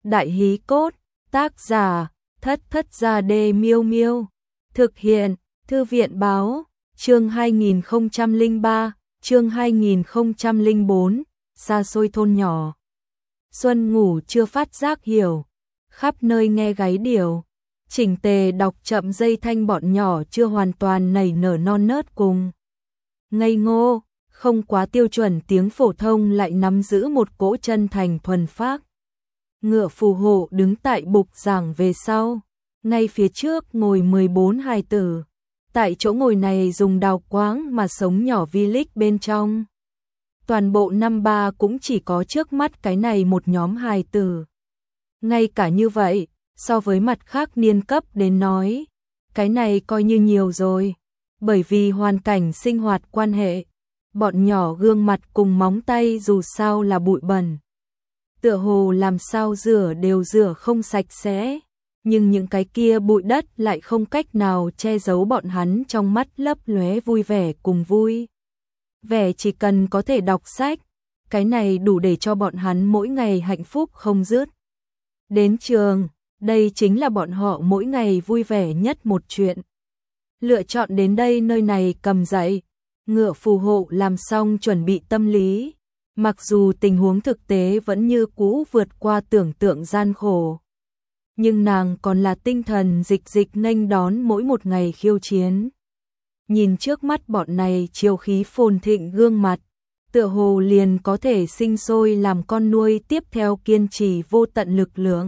Đại hí cốt, tác giả, Thất Thất Gia Đê Miêu Miêu. Thực hiện, Thư viện báo, chương 2003, chương 2004, xa xôi thôn nhỏ. Xuân ngủ chưa phát giác hiểu, khắp nơi nghe gáy điểu. Chỉnh tề đọc chậm dây thanh bọn nhỏ chưa hoàn toàn nảy nở non nớt cùng. Ngây ngô, không quá tiêu chuẩn tiếng phổ thông lại nắm giữ một cỗ chân thành thuần phác. Ngựa phù hộ đứng tại bục giảng về sau, ngay phía trước ngồi 14 hài tử. Tại chỗ ngồi này dùng đào quáng mà sống nhỏ V-League bên trong. Toàn bộ năm ba cũng chỉ có trước mắt cái này một nhóm hài tử. Ngay cả như vậy, so với mặt khác niên cấp đến nói, cái này coi như nhiều rồi. Bởi vì hoàn cảnh sinh hoạt quan hệ, bọn nhỏ gương mặt cùng móng tay dù sao là bụi bẩn. Tựa hồ làm sao rửa đều rửa không sạch sẽ, nhưng những cái kia bụi đất lại không cách nào che giấu bọn hắn trong mắt lấp lóe vui vẻ cùng vui. Vẻ chỉ cần có thể đọc sách, cái này đủ để cho bọn hắn mỗi ngày hạnh phúc không dứt. Đến trường, đây chính là bọn họ mỗi ngày vui vẻ nhất một chuyện. Lựa chọn đến đây nơi này cầm dậy, ngựa phù hộ làm xong chuẩn bị tâm lý. Mặc dù tình huống thực tế vẫn như cũ vượt qua tưởng tượng gian khổ, nhưng nàng còn là tinh thần dịch dịch nghênh đón mỗi một ngày khiêu chiến. Nhìn trước mắt bọn này chiều khí phồn thịnh gương mặt, tựa hồ liền có thể sinh sôi làm con nuôi tiếp theo kiên trì vô tận lực lượng.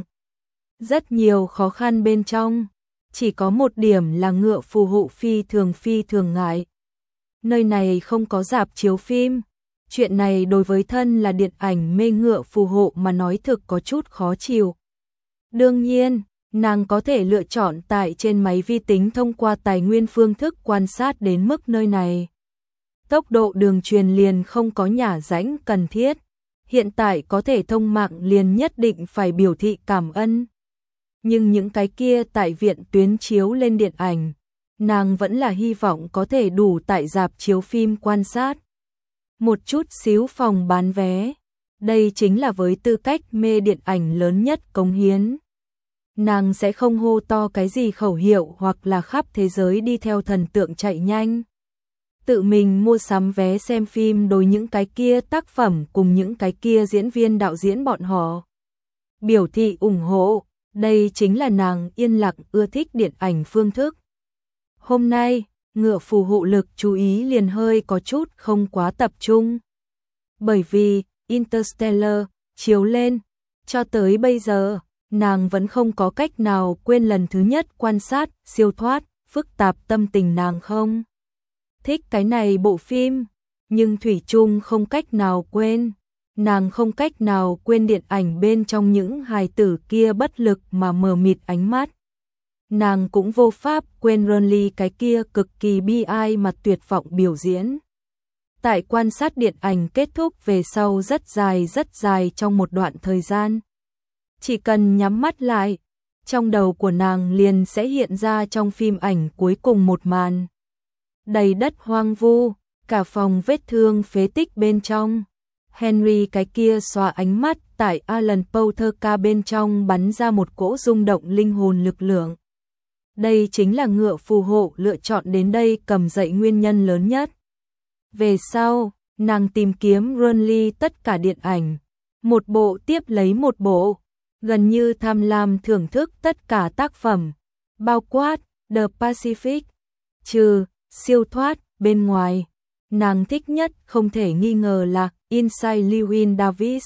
Rất nhiều khó khăn bên trong, chỉ có một điểm là ngựa phù hộ phi thường ngại. Nơi này không có rạp chiếu phim. Chuyện này đối với thân là điện ảnh mê ngựa phù hộ mà nói thực có chút khó chịu. Đương nhiên, nàng có thể lựa chọn tại trên máy vi tính thông qua tài nguyên phương thức quan sát đến mức nơi này. Tốc độ đường truyền liền không có nhả rãnh cần thiết. Hiện tại có thể thông mạng liền nhất định phải biểu thị cảm ơn. Nhưng những cái kia tại viện tuyến chiếu lên điện ảnh, nàng vẫn là hy vọng có thể đủ tại rạp chiếu phim quan sát. Một chút xíu phòng bán vé, đây chính là với tư cách mê điện ảnh lớn nhất cống hiến. Nàng sẽ không hô to cái gì khẩu hiệu hoặc là khắp thế giới đi theo thần tượng chạy nhanh. Tự mình mua sắm vé xem phim đối những cái kia tác phẩm cùng những cái kia diễn viên đạo diễn bọn họ. Biểu thị ủng hộ, đây chính là nàng yên lặng ưa thích điện ảnh phương thức. Hôm nay, ngựa phù hộ lực chú ý liền hơi có chút không quá tập trung. Bởi vì Interstellar chiếu lên, cho tới bây giờ, nàng vẫn không có cách nào quên lần thứ nhất quan sát siêu thoát, phức tạp tâm tình nàng không. Thích cái này bộ phim, nhưng thủy chung không cách nào quên. Nàng không cách nào quên điện ảnh bên trong những hài tử kia bất lực mà mờ mịt ánh mắt. Nàng cũng vô pháp quên Ronly cái kia cực kỳ bi ai mà tuyệt vọng biểu diễn. Tại quan sát điện ảnh kết thúc về sau rất dài trong một đoạn thời gian. Chỉ cần nhắm mắt lại, trong đầu của nàng liền sẽ hiện ra trong phim ảnh cuối cùng một màn. Đầy đất hoang vu, cả phòng vết thương phế tích bên trong. Henry cái kia xóa ánh mắt tại Alan Potter ca bên trong bắn ra một cỗ rung động linh hồn lực lượng. Đây chính là ngựa phù hộ lựa chọn đến đây cầm dậy nguyên nhân lớn nhất. Về sau, nàng tìm kiếm Ronly tất cả điện ảnh, một bộ tiếp lấy một bộ, gần như tham lam thưởng thức tất cả tác phẩm, bao quát The Pacific, trừ siêu thoát bên ngoài. Nàng thích nhất không thể nghi ngờ là Inside Llewyn Davis.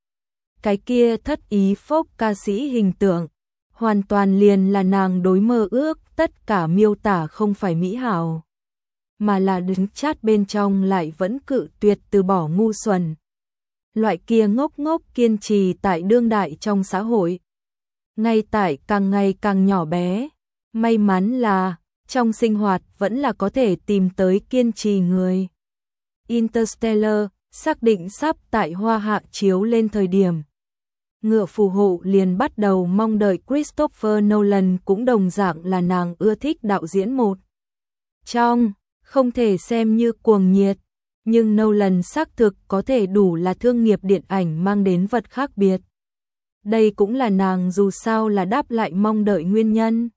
Cái kia thất ý folk ca sĩ hình tượng, hoàn toàn liền là nàng đối mơ ước, tất cả miêu tả không phải mỹ hảo, mà là đứng chát bên trong lại vẫn cự tuyệt từ bỏ ngu xuẩn. Loại kia ngốc ngốc kiên trì tại đương đại trong xã hội. Ngay tại càng ngày càng nhỏ bé, may mắn là trong sinh hoạt vẫn là có thể tìm tới kiên trì người. Interstellar xác định sắp tại Hoa Hạ chiếu lên thời điểm. Ngựa phù hộ liền bắt đầu mong đợi Christopher Nolan cũng đồng dạng là nàng ưa thích đạo diễn một. Trong, không thể xem như cuồng nhiệt, nhưng Nolan xác thực có thể đủ là thương nghiệp điện ảnh mang đến vật khác biệt. Đây cũng là nàng dù sao là đáp lại mong đợi nguyên nhân.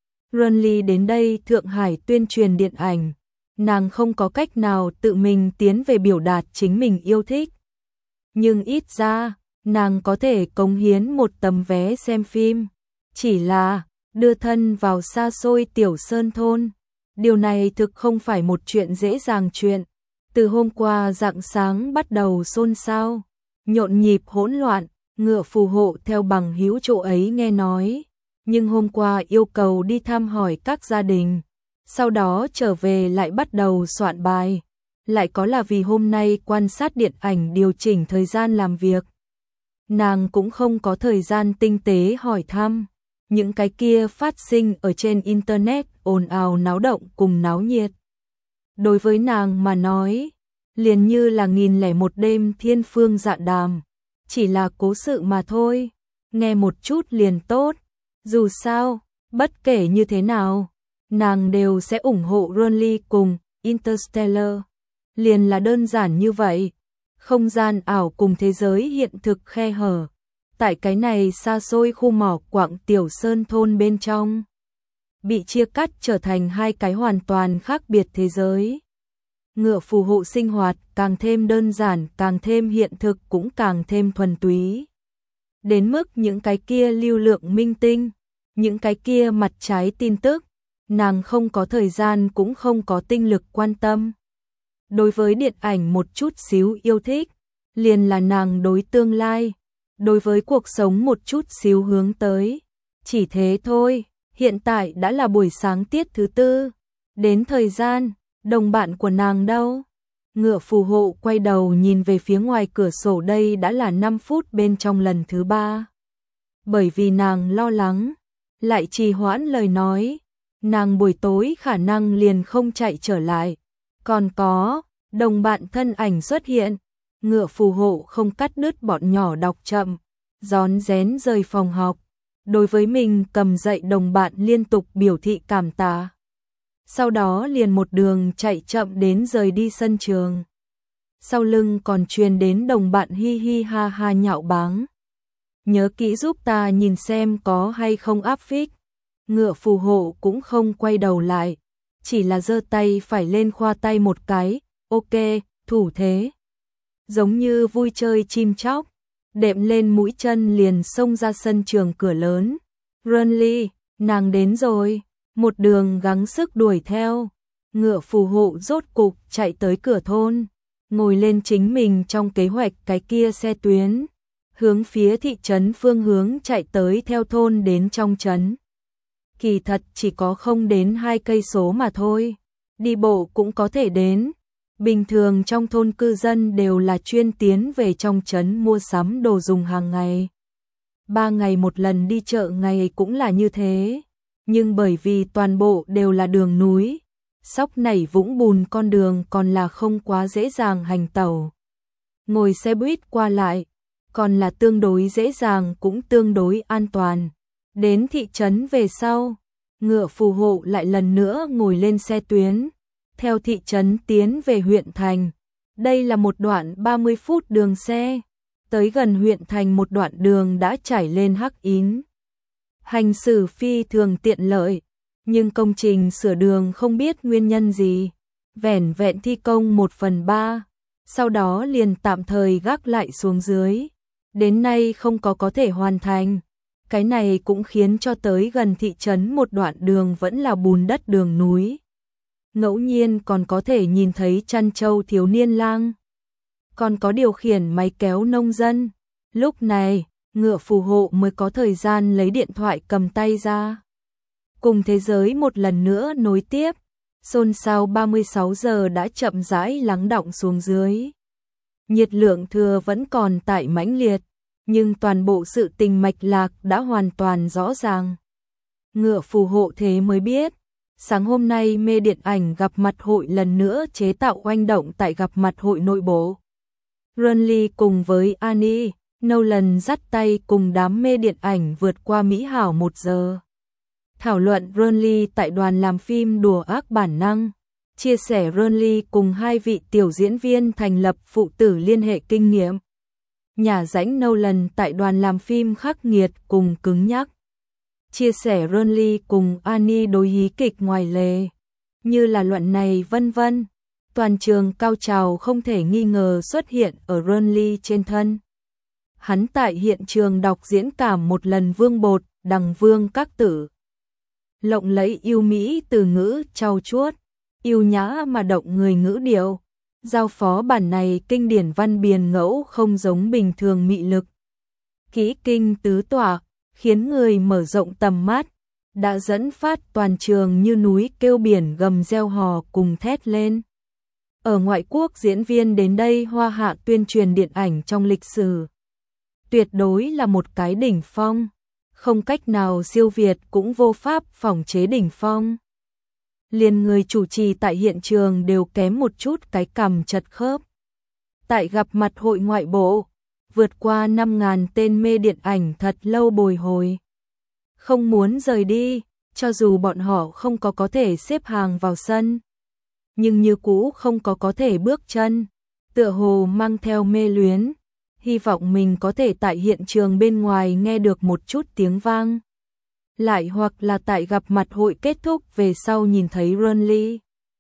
Runly đến đây Thượng Hải tuyên truyền điện ảnh, nàng không có cách nào tự mình tiến về biểu đạt chính mình yêu thích. Nhưng ít ra, nàng có thể cống hiến một tấm vé xem phim. Chỉ là, đưa thân vào xa xôi tiểu sơn thôn. Điều này thực không phải một chuyện dễ dàng chuyện. Từ hôm qua rạng sáng bắt đầu xôn xao, nhộn nhịp hỗn loạn, Ngựa phù hộ theo bằng hữu chỗ ấy nghe nói. Nhưng hôm qua yêu cầu đi thăm hỏi các gia đình. Sau đó trở về lại bắt đầu soạn bài. Lại có là vì hôm nay quan sát điện ảnh điều chỉnh thời gian làm việc. Nàng cũng không có thời gian tinh tế hỏi thăm. Những cái kia phát sinh ở trên Internet ồn ào náo động cùng náo nhiệt. Đối với nàng mà nói, liền như là 1001 đêm thiên phương dạ đàm. Chỉ là cố sự mà thôi, nghe một chút liền tốt. Dù sao, bất kể như thế nào, nàng đều sẽ ủng hộ Runly cùng Interstellar. Liền là đơn giản như vậy. Không gian ảo cùng thế giới hiện thực khe hở. Tại cái này xa xôi khu mỏ quặng tiểu sơn thôn bên trong, bị chia cắt trở thành hai cái hoàn toàn khác biệt thế giới. Ngựa phù hộ sinh hoạt càng thêm đơn giản, càng thêm hiện thực cũng càng thêm thuần túy. Đến mức những cái kia lưu lượng minh tinh, những cái kia mặt trái tin tức, nàng không có thời gian cũng không có tinh lực quan tâm. Đối với điện ảnh một chút xíu yêu thích, liền là nàng đối tương lai, đối với cuộc sống một chút xíu hướng tới. Chỉ thế thôi, hiện tại đã là buổi sáng tiết thứ tư. Đến thời gian, đồng bạn của nàng đâu? Ngựa phù hộ quay đầu nhìn về phía ngoài cửa sổ, đây đã là 5 phút bên trong lần thứ 3. Bởi vì nàng lo lắng, lại trì hoãn lời nói, nàng buổi tối khả năng liền không chạy trở lại. Còn có, đồng bạn thân ảnh xuất hiện, ngựa phù hộ không cắt đứt bọn nhỏ đọc chậm, rón rén rời phòng học. Đối với mình cầm dậy đồng bạn liên tục biểu thị cảm tạ. Sau đó liền một đường chạy chậm đến rời đi sân trường. Sau lưng còn truyền đến đồng bạn hi hi ha ha nhạo báng. Nhớ kỹ giúp ta nhìn xem có hay không áp phích. Ngựa phù hộ cũng không quay đầu lại, chỉ là giơ tay phải lên khoa tay một cái, ok, thủ thế. Giống như vui chơi chim chóc, đệm lên mũi chân liền xông ra sân trường cửa lớn. Runly, nàng đến rồi. Một đường gắng sức đuổi theo, ngựa phù hộ rốt cục chạy tới cửa thôn, ngồi lên chính mình trong kế hoạch cái kia xe tuyến, hướng phía thị trấn phương hướng chạy tới, theo thôn đến trong trấn. Kỳ thật chỉ có không đến 2 cây số mà thôi, đi bộ cũng có thể đến. Bình thường trong thôn cư dân đều là chuyên tiến về trong trấn mua sắm đồ dùng hàng ngày. 3 ngày một lần đi chợ ngày cũng là như thế. Nhưng bởi vì toàn bộ đều là đường núi, sóc nảy vũng bùn, con đường còn là không quá dễ dàng hành tẩu. Ngồi xe buýt qua lại, còn là tương đối dễ dàng cũng tương đối an toàn. Đến thị trấn về sau, ngựa phù hộ lại lần nữa ngồi lên xe tuyến, theo thị trấn tiến về huyện thành. Đây là một đoạn 30 phút đường xe, tới gần huyện thành một đoạn đường đã trải lên hắc ín. Hành xử phi thường tiện lợi, nhưng công trình sửa đường không biết nguyên nhân gì, vẻn vẹn thi công 1/3, sau đó liền tạm thời gác lại xuống dưới. Đến nay không có thể hoàn thành. Cái này cũng khiến cho tới gần thị trấn một đoạn đường vẫn là bùn đất đường núi. Ngẫu nhiên còn có thể nhìn thấy chăn trâu thiếu niên lang, còn có điều khiển máy kéo nông dân. Lúc này, ngựa phù hộ mới có thời gian lấy điện thoại cầm tay ra. Cùng thế giới một lần nữa nối tiếp, xôn xao 36 giờ đã chậm rãi lắng đọng xuống dưới. Nhiệt lượng thừa vẫn còn tại mãnh liệt, nhưng toàn bộ sự tình mạch lạc đã hoàn toàn rõ ràng. Ngựa phù hộ thế mới biết, sáng hôm nay mê điện ảnh gặp mặt hội lần nữa chế tạo oanh động tại gặp mặt hội nội bộ. Runly cùng với Annie Nolan dắt tay cùng đám mê điện ảnh vượt qua mỹ hảo 1 giờ. Thảo luận Runly tại đoàn làm phim đùa ác bản năng, chia sẻ Runly cùng 2 vị tiểu diễn viên thành lập phụ tử liên hệ kinh nghiệm. nhà rãnh Nolan tại đoàn làm phim khắc nghiệt cùng cứng nhắc. Chia sẻ Renly cùng Annie đối hí kịch ngoài lề, như là luận này vân vân. Toàn trường cao trào không thể nghi ngờ xuất hiện ở Renly trên thân. Hắn tại hiện trường đọc diễn cảm một lần vương bột, đằng vương các tử. Lộng lẫy yêu mỹ từ ngữ trau chuốt, yêu nhã mà động người ngữ điệu. Giao phó bản này kinh điển văn biền ngẫu không giống bình thường mị lực. Kỹ kinh tứ tỏa, khiến người mở rộng tầm mắt, đã dẫn phát toàn trường như núi kêu biển gầm reo hò cùng thét lên. Ở ngoại quốc diễn viên đến đây hoa hạ tuyên truyền điện ảnh trong lịch sử. Tuyệt đối là một cái đỉnh phong, không cách nào siêu việt cũng vô pháp phỏng chế đỉnh phong. Liền người chủ trì tại hiện trường đều kém một chút cái cằm chật khớp. Tại gặp mặt hội ngoại bộ, vượt qua 5.000 tên mê điện ảnh thật lâu bồi hồi. Không muốn rời đi, cho dù bọn họ không có thể xếp hàng vào sân. Nhưng như cũ không có thể bước chân, tựa hồ mang theo mê luyến, hy vọng mình có thể tại hiện trường bên ngoài nghe được một chút tiếng vang. Lại hoặc là tại gặp mặt hội kết thúc về sau nhìn thấy Renly.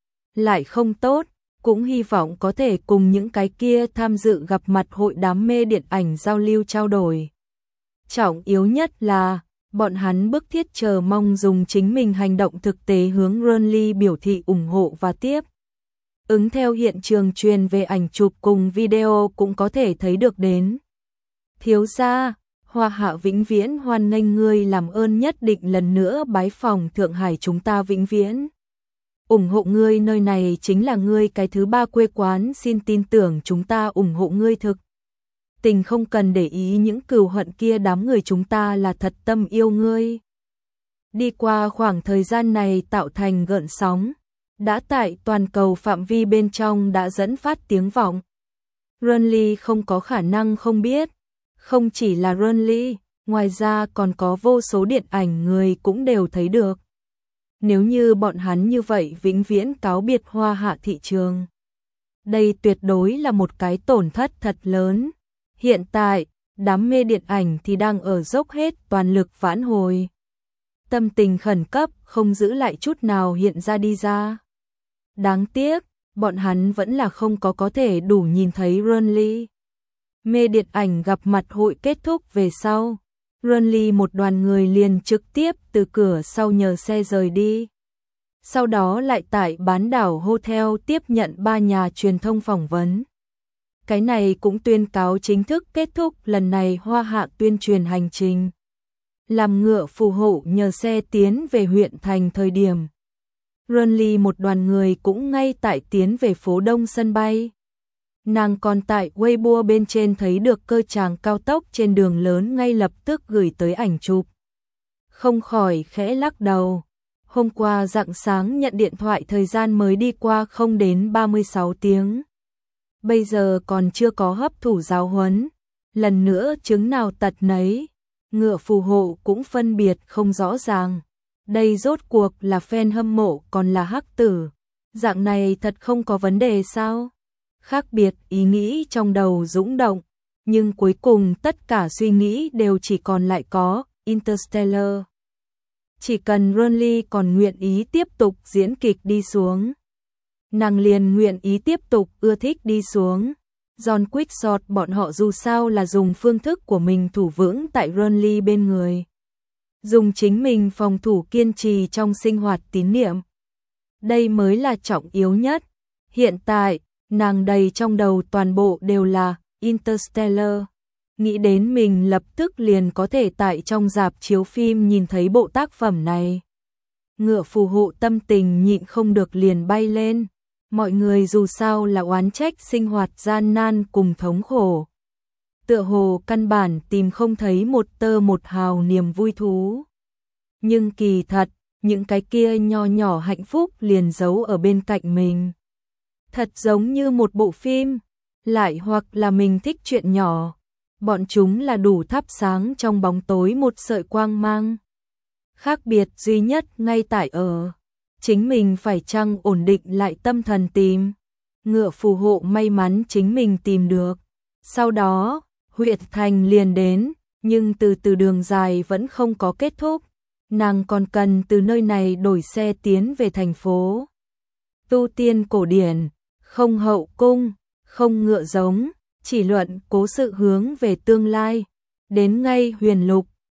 Lại không tốt, cũng hy vọng có thể cùng những cái kia tham dự gặp mặt hội đám mê điện ảnh giao lưu trao đổi. Trọng yếu nhất là, bọn hắn bức thiết chờ mong dùng chính mình hành động thực tế hướng Renly biểu thị ủng hộ và tiếp. Ứng theo hiện trường truyền về ảnh chụp cùng video cũng có thể thấy được đến. Thiếu gia, Hoa Hạ vĩnh viễn hoan nghênh ngươi, làm ơn nhất định lần nữa bái phòng Thượng Hải, chúng ta vĩnh viễn ủng hộ ngươi, nơi này chính là ngươi cái thứ ba quê quán, xin tin tưởng chúng ta ủng hộ ngươi thực tình, không cần để ý những cừu hận kia, đám người chúng ta là thật tâm yêu ngươi. Đi qua khoảng thời gian này tạo thành gợn sóng, đã tại toàn cầu phạm vi bên trong đã dẫn phát tiếng vọng. Renly không có khả năng không biết, không chỉ là Renly, ngoài ra còn có vô số điện ảnh người cũng đều thấy được. Nếu như bọn hắn như vậy vĩnh viễn cáo biệt Hoa Hạ thị trường, đây tuyệt đối là một cái tổn thất thật lớn. Hiện tại, đám mê điện ảnh thì đang ở dốc hết toàn lực vãn hồi. Tâm tình khẩn cấp không giữ lại chút nào hiện ra đi ra. Đáng tiếc, bọn hắn vẫn là không có thể đủ nhìn thấy Renly. Mê điện ảnh gặp mặt hội kết thúc về sau, Renly một đoàn người liền trực tiếp từ cửa sau nhờ xe rời đi. Sau đó lại tại bán đảo hotel tiếp nhận 3 nhà truyền thông phỏng vấn. Cái này cũng tuyên cáo chính thức kết thúc lần này Hoa Hạ tuyên truyền hành trình. Làm ngựa phù hộ nhờ xe tiến về huyện thành thời điểm, Renly một đoàn người cũng ngay tại tiến về phố Đông sân bay. Nàng còn tại Weibo bên trên thấy được cơ tràng cao tốc trên đường lớn, ngay lập tức gửi tới ảnh chụp. Không khỏi khẽ lắc đầu. Hôm qua rạng sáng nhận điện thoại, thời gian mới đi qua không đến 36 tiếng. Bây giờ còn chưa có hấp thụ giáo huấn. Lần nữa chứng nào tật nấy. Ngựa phù hộ cũng phân biệt không rõ ràng. Đây rốt cuộc là fan hâm mộ còn là hắc tử. Dạng này thật không có vấn đề sao? Khác biệt ý nghĩ trong đầu dũng động, nhưng cuối cùng tất cả suy nghĩ đều chỉ còn lại có Interstellar. Chỉ cần Renly còn nguyện ý tiếp tục diễn kịch đi xuống, nàng liền nguyện ý tiếp tục ưa thích đi xuống. John Quickshot bọn họ dù sao là dùng phương thức của mình thủ vững tại Renly bên người. Dùng chính mình phòng thủ kiên trì trong sinh hoạt tín niệm. Đây mới là trọng yếu nhất. Hiện tại, nàng đầy trong đầu toàn bộ đều là Interstellar. Nghĩ đến mình lập tức liền có thể tại trong rạp chiếu phim nhìn thấy bộ tác phẩm này. Ngựa phù hộ tâm tình nhịn không được liền bay lên. Mọi người dù sao là oán trách sinh hoạt gian nan cùng thống khổ. Tựa hồ căn bản tìm không thấy một tơ một hào niềm vui thú. Nhưng kỳ thật, những cái kia nho nhỏ hạnh phúc liền giấu ở bên cạnh mình. Thật giống như một bộ phim, lại hoặc là mình thích chuyện nhỏ. Bọn chúng là đủ thắp sáng trong bóng tối một sợi quang mang. Khác biệt duy nhất ngay tại ở chính mình phải chăng ổn định lại tâm thần tìm. Ngựa phù hộ may mắn chính mình tìm được. Sau đó, Huyệt Thành liền đến, nhưng từ từ đường dài vẫn không có kết thúc, nàng còn cần từ nơi này đổi xe tiến về thành phố. Tu tiên cổ điển, không hậu cung, không ngựa giống, chỉ luận cố sự hướng về tương lai. Đến ngay Huyền Lục,